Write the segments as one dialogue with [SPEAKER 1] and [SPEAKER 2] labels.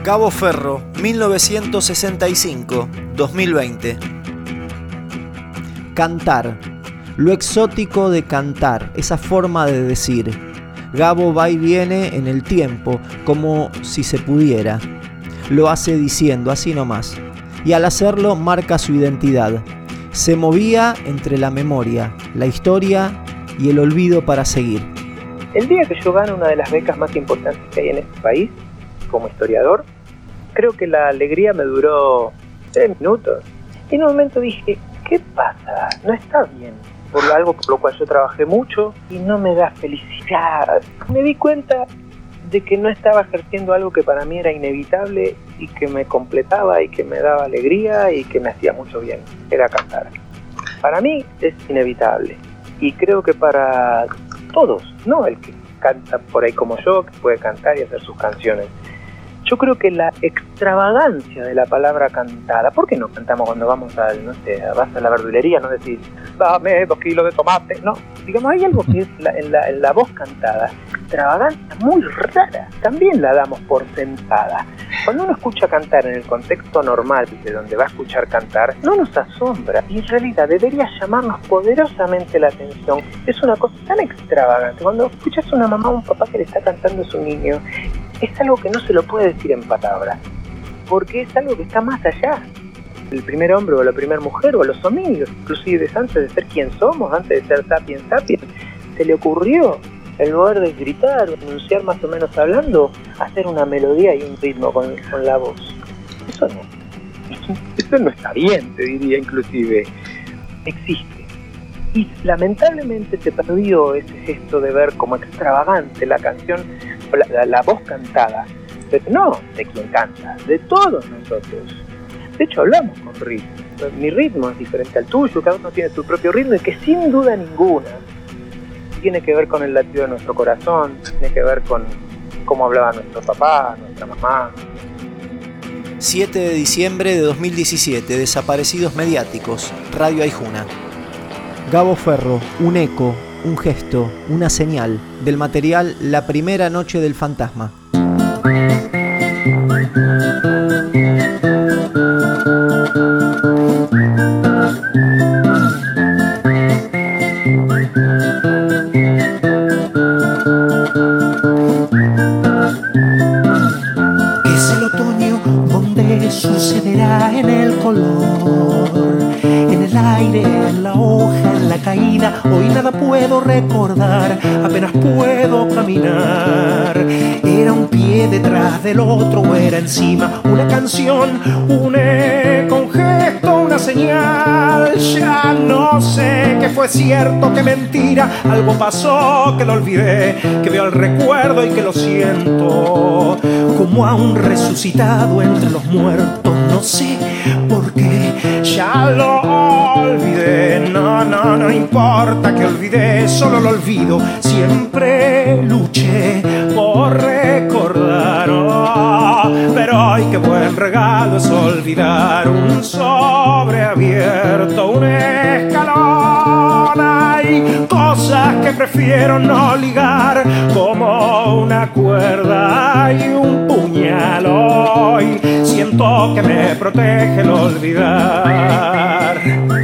[SPEAKER 1] Gabo Ferro, 1965-2020. Cantar. Lo exótico de cantar, esa forma de decir. Gabo va y viene en el tiempo, como si se pudiera. Lo hace diciendo, así nomás. Y al hacerlo marca su identidad. Se movía entre la memoria, la historia y el olvido para seguir.
[SPEAKER 2] El día que yo gano una de las becas más importantes que hay en este país, como historiador, creo que la alegría me duró 3 minutos. Y en un momento dije, ¿qué pasa? No está bien. Por algo por lo cual yo trabajé mucho y no me da felicidad. Me di cuenta de que no estaba ejerciendo algo que para mí era inevitable y que me completaba y que me daba alegría y que me hacía mucho bien. Era cantar. Para mí es inevitable. Y creo que para todos, no el que canta por ahí como yo, que puede cantar y hacer sus canciones. Yo creo que la extravagancia de la palabra cantada, ¿por qué no cantamos cuando vamos vas a la verdulería, no decís, dame 2 kilos de tomate? No, digamos, hay algo que es en la voz cantada, extravagancia muy rara, también la damos por sentada. Cuando uno escucha cantar en el contexto normal de donde va a escuchar cantar, no nos asombra y en realidad debería llamarnos poderosamente la atención. Es una cosa tan extravagante. Cuando escuchas a una mamá o un papá que le está cantando a su niño, es algo que no se lo puede decir en palabras, porque es algo que está más allá. El primer hombre o la primera mujer o los homínidos, inclusive antes de ser quien somos, antes de ser sapiens sapiens, se le ocurrió, en lugar de gritar o enunciar más o menos hablando, hacer una melodía y un ritmo con la voz. Eso no está bien, te diría inclusive. Existe. Y lamentablemente se perdió ese gesto de ver como extravagante la canción, la voz cantada, pero no de quien canta, de todos nosotros. De hecho hablamos con ritmo. Mi ritmo es diferente al tuyo, cada uno tiene su propio ritmo y que sin duda ninguna tiene que ver con el latido de nuestro corazón, tiene que ver con cómo hablaba nuestro papá, nuestra mamá.
[SPEAKER 1] 7 de diciembre de 2017, desaparecidos mediáticos, Radio Aijuna. Gabo Ferro, un eco, un gesto, una señal del material La primera noche del fantasma.
[SPEAKER 3] Es el otoño donde sucederá en el color, en el aire, en la hoja, en la caída. Hoy nada puedo recordar, apenas puedo caminar. Era un pie detrás del otro, o era encima una canción, un eco, un gesto, una señal. Ya no sé qué fue cierto, qué mentira. Algo pasó que lo olvidé, que veo el recuerdo y que lo siento como a un resucitado entre los muertos. No sé por qué, ya lo olvidé. No importa que olvidé, solo lo olvido. Siempre luché por recordar, pero hoy qué buen regalo es olvidar. Un sobre abierto, un escalón. Hay cosas que prefiero no ligar, como una cuerda y un puñal. Hoy siento que me protege el olvidar.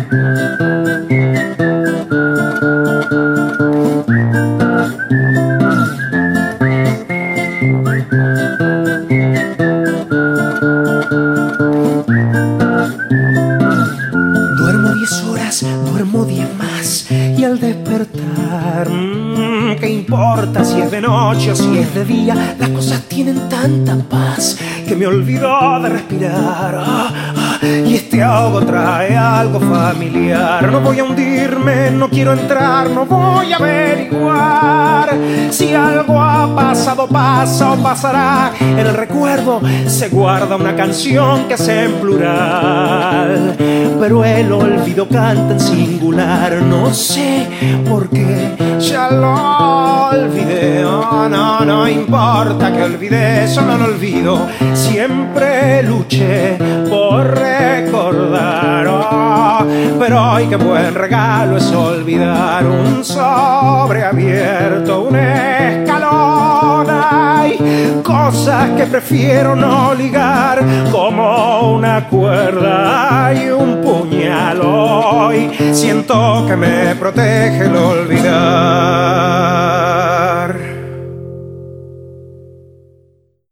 [SPEAKER 3] Duermo 10 horas, duermo 10 más, y al despertar, ¿qué importa si es de noche o si es de día? Las cosas tienen tanta paz que me olvido de respirar. Y este ahogo trae algo familiar. No voy a hundirme, no quiero entrar, no voy a averiguar si algo ha pasado, pasa o pasará. En el recuerdo se guarda una canción que hace en plural, pero el olvido canta en singular. No sé por qué, ya lo olvidé. No importa que olvidé, solo lo olvido. Siempre luché por recordar, pero hoy qué buen regalo es olvidar. Un sobre abierto, un escalón. Hay cosas que prefiero no ligar, como una cuerda y un puñal. Hoy siento que me protege el olvidar.